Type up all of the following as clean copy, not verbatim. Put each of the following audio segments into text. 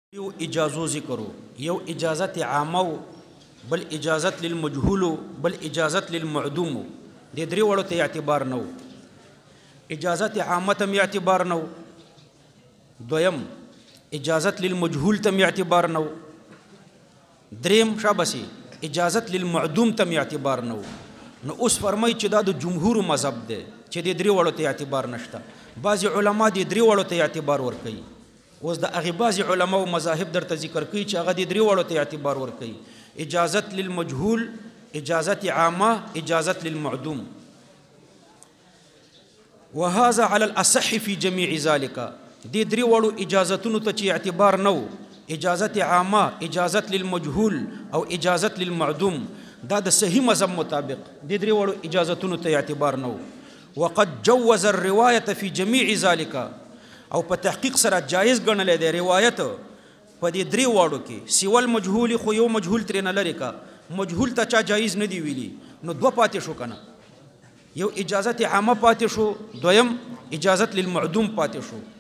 یو اجازو ذکرو یو اجازت عامه بل اجازت للمجهول بل اجازت للمعدوم د درې وړو ته اعتبار نو اجازت عامه تم اعتبار نو دویم اجازت للمجهول تم اعتبار نو دریم شابسي اجازت للمعدوم تم اعتبار نو اوس فرمای چې دا د جمهور مذهب دی چې د درې وړو ته اعتبار نشته بعض علما د درې وړو ته اعتبار ور کوي اوس د هغه بعض علما او مذاهب درته ذکر کوي چې هغه د درې وړو ته اعتبار ور کوي اجازت للمجهول اجازت عامه اجازت للمعدوم وهذا على الاصح في جميع ذلك د درې وړو اجازتونو ته چې اعتبار نو اجازت عامه اجازت للمجهول او اجازت للمعدوم دا د صحیح مذهب مطابق د درې وړو اجازتونو ته اعتبار نو وقد جوز الروايه في جميع ذلك او په تحقیق سره جایز ګڼل دی روایت په دې درې واړو کې سیول مجهول خو یو مجهول تر نه لري کا مجهول ته چا جایز نه دی ویلي نو دوه پاتې شو کنه یو اجازت عامه پاتې شو دویم اجازت للمعدوم پاتې شو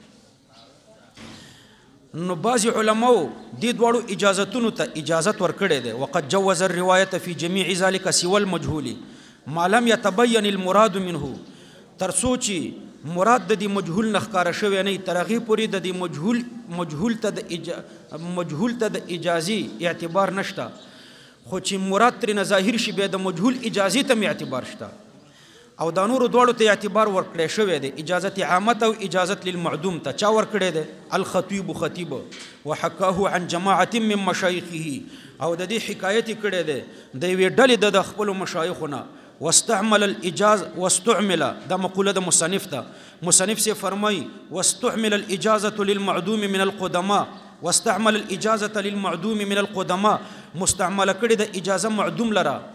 نو بعض علماء دې دواړو اجازتونو ته اجازت ورکړي دي وقد جوز الروايه في جميع ذلك سوى المجهول ما لم يتبين المراد منه تر سوچي مراد د دې مجهول نخکاره شوی نه ترغی پوری د دې مجهول ته د اجازي اعتبار نشته خو چې مراد تر نه ظاهر شي به د مجهول اجازي ته اعتبار شته او د نور دوړو ته اعتبار ورکړی شوی دی اجازت عامه او اجازت للمعدوم ته چا ورکړی دی الخطيب خطيب وحكاه عن جماعه من مشايخه او د دې حکایت کړی دی د وی ډلې د خپل مشایخونه واستعمل الاجاز واستعمل دا مقوله د مصنف ته مصنف سے فرمای واستعمل الاجازه للمعدوم من القدماء واستعمل الاجازه للمعدوم من القدماء مستعمل کړي د اجازه معدوم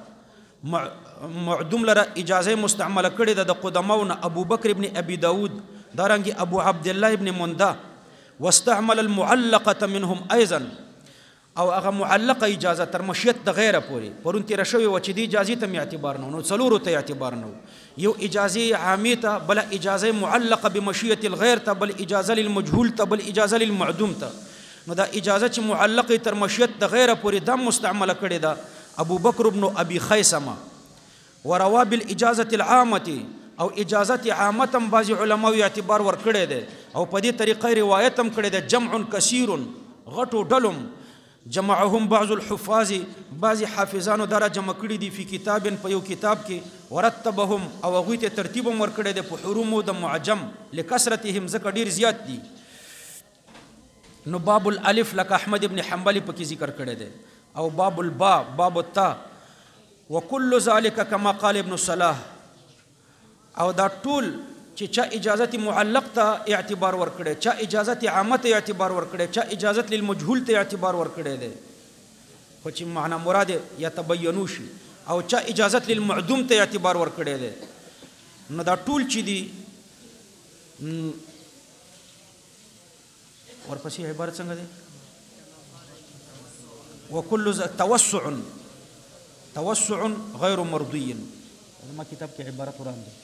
لره اجازه مستعمل کړي د قدماون ابو بکر ابن ابي داود دارنګي ابو عبد الله ابن منده واستعمل المعلقه منهم ايضا او هغه معلقه اجازه تر مشیت د غیره پوری پرون تیر شوی و چې دی اجازه ته اعتبار نو څلورو ته اعتبار نو یو اجازه عامه ته بل اجازه معلقه بمشیت الغیر ته بل اجازه للمجهول ته بل اجازه للمعدوم ته نو دا اجازه چې معلقه تر مشیت د غیره پوری د مستعمله کړي دا ابو بکر ابن ابي خيثمه وروا بالاجازه العامه او اجازه عامه بعض علماء اعتبار ور کړي دي او په دې طریقې روایت هم کړي ده جمع کثیر غټو ډلم جمعهم بعض الحفاظ بعض حافظانو دره جمع کړي دي په کتاب په یو کتاب کې ورتبهم او هغه ته ترتیب ور کړي دي په حروم د معجم لکثرتهم ذکر ډیر زیات دي نو باب الالف لك احمد ابن حنبل په کې ذکر کړي دي او باب الباء باب التاء وكل ذلك كما قال ابن صلاح او دا ټول چې چا اجازت معلق ته اعتبار ورکړي چا اجازت عامه ته اعتبار ورکړي چا اجازت للمجهول ته اعتبار ورکړي دي خو چې معنا مراد یتبینو شي او چا اجازت للمعدوم ته اعتبار ورکړي دي نو دا ټول چې دي ورپسې عبارت څنګه دي وكل توسع غير مرضي ما کتاب کې عبارت وړاندې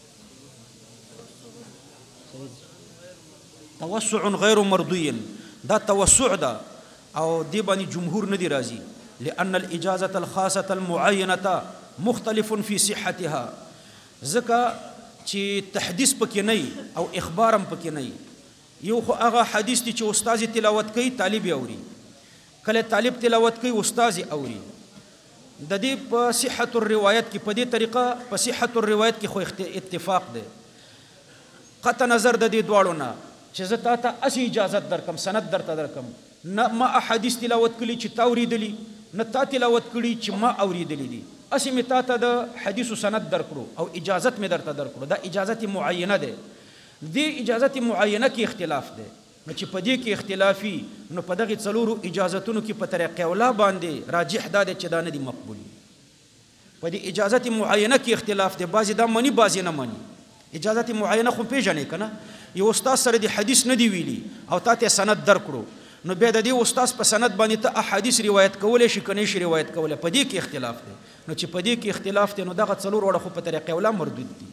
توسع غير مرضي دا توسع دا او دی باندې جمهور ندي راضي لان الاجازه الخاصه المعينه مختلف في صحتها ځکه چې تحديث پکې نه او اخبارم پکې نه یو خو هغه حدیث چې استاد تلاوت کوي طالب اوري کله طالب تلاوت کوي استاد اوري د دې په صحت الروایت کې په دې طریقه په صحت الروایت کې خو اتفاق دی قطع نظر د دې دواړو نه چې زه تا ته اسی اجازه درکم سند درته درکم نه ما احادیث تلاوت کړي چې تا اوریدلی نه تا تلاوت کړي چې ما اوریدلی دي اسی می تا ته د حدیث سند درکړو او اجازت می درته درکړو دا اجازت معینه ده دې اجازت معینه کې اختلاف ده چې په دې کې اختلافي نو په دغه څلورو اجازهتونو کې په طریقې اوله باندې راجح ده چې دا نه دي مقبول په دې اجازت معینه کې اختلاف ده بعضی دا منی بعضی نه منی اجازت معینه خو پیژنې کنه یو استاد سره د حدیث نه دی ویلي او تاسو سند درکړو نو به د دې استاد په سند باندې ته احادیث روایت کولې شي کني شي روایت کولې په دې کې اختلاف دی نو چې په دې کې اختلاف دی نو دغه څلور وړه خو په طریقې اوله مردود دي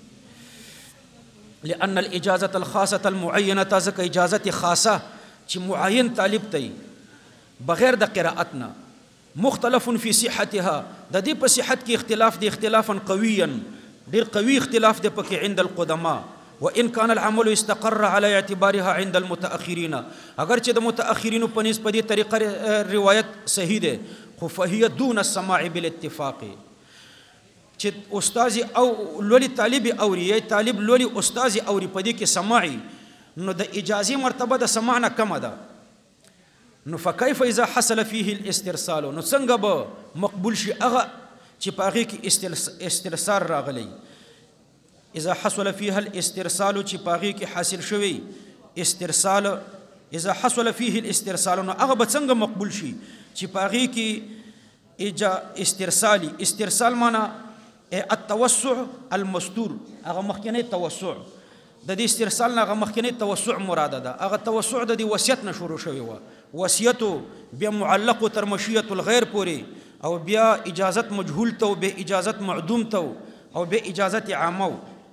لان الاجازه الخاصه المعينه ذکر اجازه خاصه چې معین طالب ته بغیر د قرائت نه. مختلف فی صحتها، د دې په صحت کې اختلاف دی، اختلافا قویا ډیر قوي اختلاف دی پکې عند القدماء. وان كان العمل استقر على اعتبارها عند المتاخرين، اگر چې د متاخرینو په نسبت دې طریقه روایت صحیح ده، خو فهي دون السماع بالاتفاق، چې استاد او لولي طالب اوري یا طالب لولي استاد اوري په دې کې سماعي، نو د اجازه مرتبه د سماع نه کم ده. نو فكيف اذا حصل فيه الاسترسال، نو څنګه به مقبول شي هغه چې په هغه کې استرسال راغلی. اذا حصل فيها الاسترسال، چې په هغه کې حاصل شوی استرسال، اذا حصل فيه الاسترسال، نو هغه به څنګه مقبول شي چې په هغه کې استرسال معنا التوسع المستور، هغه مخکنی توسع د دې استرسال نه، هغه مخکنی توسع مراده ده. هغه توسع د دې وصیت نه شروع شوی و، وصیت بیا معلق تر مشیت الغیر پوری، او بیا اجازت مجهول ته، به اجازت معدوم ته، او به اجازت عامه.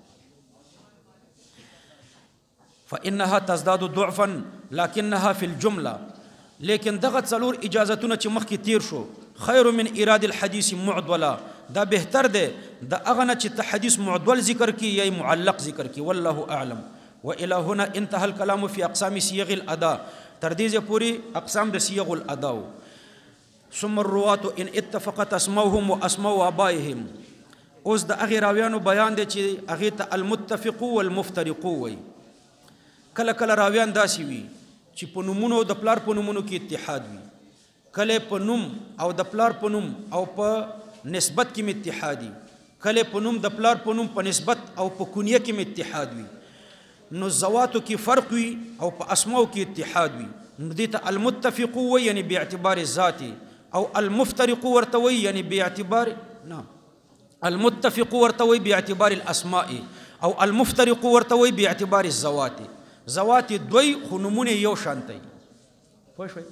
فانها تزداد ضعفا لكنها في الجمله، لیکن دغه څلور اجازتونه چې مخکې تیر شو، خیر من ایراد الحديث معضلا، دا بهتر ده د هغه نه چې ته حدیث معضل ذکر کی یا معلق ذکر کی. والله اعلم. والى هنا انتهى الكلام في اقسام صيغ الاداء، تر دې پوری اقسام د صيغ الاداء. ثم الرواة ان اتفقت اسمائهم واسماء ابائهم، اوس د هغه راویانو بیان دی چې هغه ته المتفق والمفترق وي. کله کله راویان داسي وي چې په نومونو د پلار په نومونو کې اتحاد وي، کله په نوم او د پلار په نوم او په نسبت کې اتحادي، کله په نوم د پلار په نوم په نسبت او په کنیه کې اتحاد وي. نو زواتو کې فرق وي او په اسماء کې اتحاد وي، نو دې ته المتفق وي یعنی باعتبار الذات، او المفترق ورته وي یعنی باعتبار المتفق ورته وي باعتبار الاسماء، او المفترق ورته وي باعتبار الذوات. ذوات دوی خو نمونه یو شانتي. پوه شئ.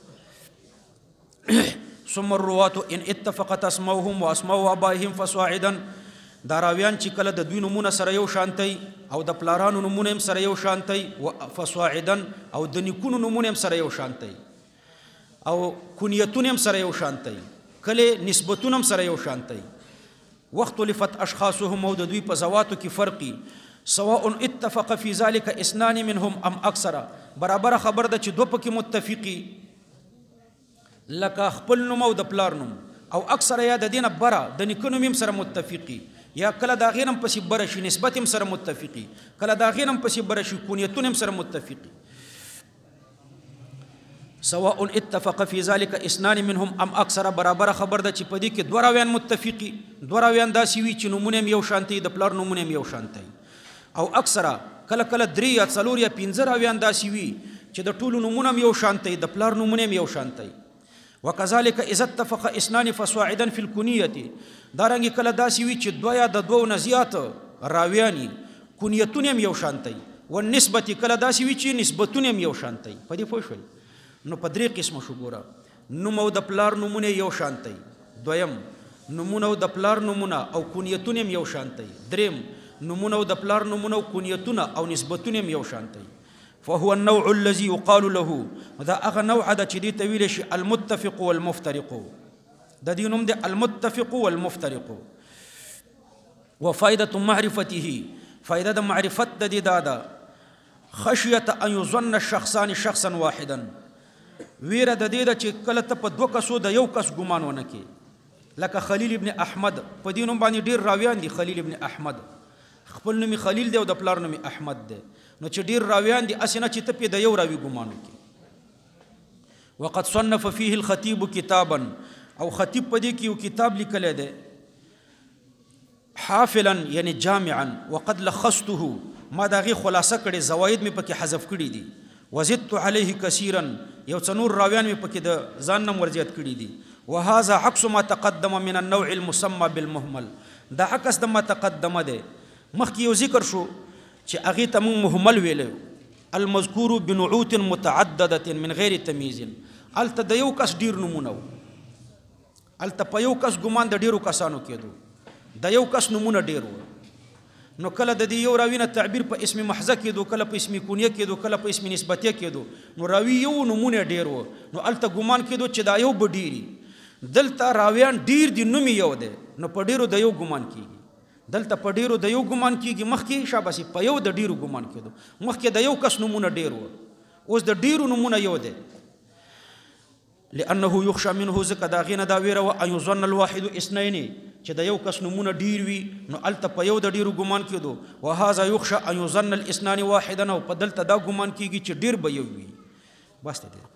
ثم الرواة ان اتفقت اسمائهم واسماء ابائهم فصاعدا، دا راویان چې کله د دوی نمونه سره یو شانتي او د پلارانو نمونه هم سره یو شانتي، فصاعدا او د نیکونو نمونه هم سره یو شانتي، او کنیتون هم سره یو شانتي، کله نسبتون هم سره یو شانتي. واختلفت اشخاصهم، او د دوی په ذواتو کې فرقي، سواء اتفق في ذلك اثنان منهم ام اكثر، برابر خبر ده چې دو پکې متفقي، لکه خپل نوم او د پلار نوم، او اکثر یا د دینه بره د نیکونو هم سره متفقي، یا کله دا غینم پسې بره شي نسبت هم سره متفقي، کله دا غینم پسې بره شي کنیتون هم سره متفقي. سواء اتفق في ذلك اثنان منهم ام اكثر، برابر خبر ده چې پدې کې دوه راویان متفقي، دوه راویان داسي وي چې نومونه یو شانتي، د پلار نومونه یو شانتي، او اکثر کله کله درې یا څلور یا پنځه راویان داسي وي چې د ټولو نومونه یو شانتي، د پلار نومونه یو شانتي. وكذلك اذا اتفق اثنان فصاعدا في الكنيه، دارنګ کله داسي وي چې دوه یا د دوه نه زیات راویانی کنیتون یو شانتي، والنسبه کله داسي وي چې نسبتون یو شانتي. په دې پوه شئ. نو په درې قسمه شو ګوره، نوم او د پلار نومونه یو شانتي، دویم نومونه او د پلار نومونه او کنیتون یو شانتي، دریم نومونه او د پلار نومونه او کنیتونه او نسبتونه یو شانتي. فهو النوع الذي يقال له، دا هغه نوع ده چې دې ته ویل شي المتفق والمفترق، د دې نوم دی المتفق والمفترق. وفائده معرفته، فائده د معرفت د دې دا ده، خشيه ان يظن الشخصان شخصا واحدا، ویره د دې چې کله ته په دوه کسو د یو کس ګمان ونه کې، لکه خلیل ابن احمد، په دې نوم باندې ډیر راویان دي. خلیل ابن احمد خپل نوم خلیل دی او د پلار نوم احمد دی، نو چې ډیر راویان دي اسنه چې ته په د یو راوی ګمان وکې. وقد صنف فيه الخطيب كتابا، او خطیب په دې کې یو کتاب لیکلی دی، حافلا یعنی جامعا، وقد لخصته، ما داغي خلاصه کړي، زواید می پکې حذف کړي دي، وزدت عليه كثيرا، یو څنور راویان می پکې د ځان نم ورزیات کړي دي. وهذا عكس ما تقدم من النوع المسمى بالمهمل، دا عکس د ما تقدمه ده، مخکې یو ذکر شو چې هغه ته موږ مهمل ویلو، المذکور بنعوت متعدده من غیر تمییز، الته د یو کس ډیر نمونه، الته په یو کس ګمان د ډیرو کسانو کېدو، د یو کس نمونه ډیر و، نو کله د دې یو راوی نه تعبیر په اسم محضه کېدو، کله په اسم کونیه کېدو، کله په اسم نسبتیه کېدو. نو راوی یو نمونه ډیر و، نو الته ګمان کېدو چې دا یو به ډیري. دلته راویان ډیر دي، نوم یو دی، نو په ډیرو د یو ګمان کېږي. دلته په ډیرو د یو ګمان کېږي، مخکې شاباسي په یو د ډیرو ګمان کېدو. مخکې د یو کس نمونه ډیر و، اوس د ډیرو نمونه یو دی. لانه یخشى منه ذکر دا غینه دا ویره و ان یظن الواحد اثنين چې د یو کس نمونه ډیر وي، نو الته په یو د ډیرو ګمان کېدو. وهذا یخشى ان یظن الاثنان واحدا، او په دلته دا ګمان کېږي چې ډیر به یو وي. بس ته